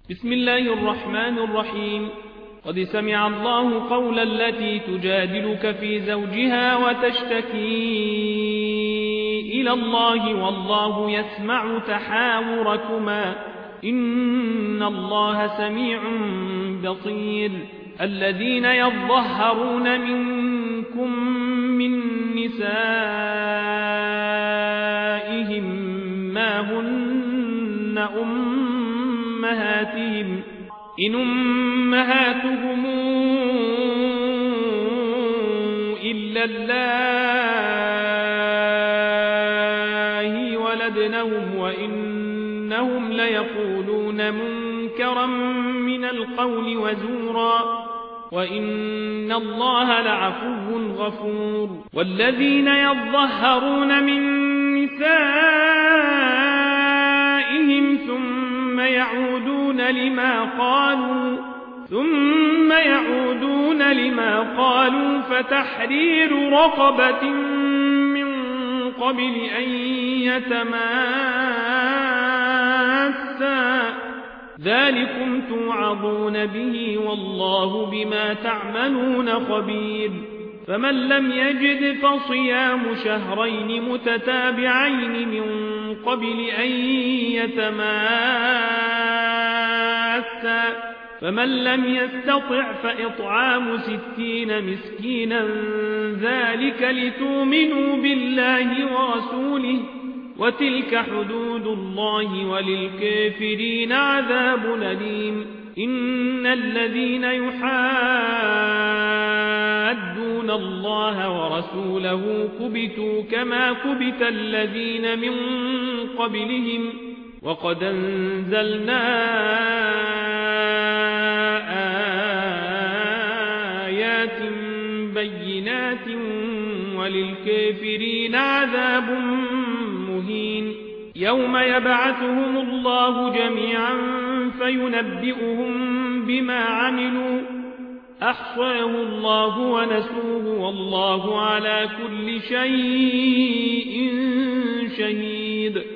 بسم الله الرحمن الرحيم. قد سمع الله قول التي تجادلك في زوجها وتشتكي إلى الله والله يسمع تحاوركما إن الله سميع بصير. الذين يظهرون منكم من نسائهم ما هن أمهاتهم إن أمهاتهم إلا الله ولدنهم وإنهم ليقولون منكرا من القول وزورا وإن الله لعفو غفور. والذين يظهرون من نسائهم ثم يعودون لما قالوا فتحرير رقبة من قبل أن يتماسا ذلكم توعظون به والله بما تعملون خبير. فمن لم يجد فصيام شهرين متتابعين من قبل أن يتماسا فمن لم يستطع فإطعام 60 مسكينا ذلك لتؤمنوا بالله ورسوله وتلك حدود الله وللكافرين عذاب أليم. إن الذين يحادون الله ورسوله كبتوا كما كبت الذين من قبلهم وقد أنزلنا آيات بينات وللكافرين عذاب مهين. يوم يبعثهم الله جميعا فينبئهم بما عملوا أحصاه الله ونسوه والله على كل شيء شهيد.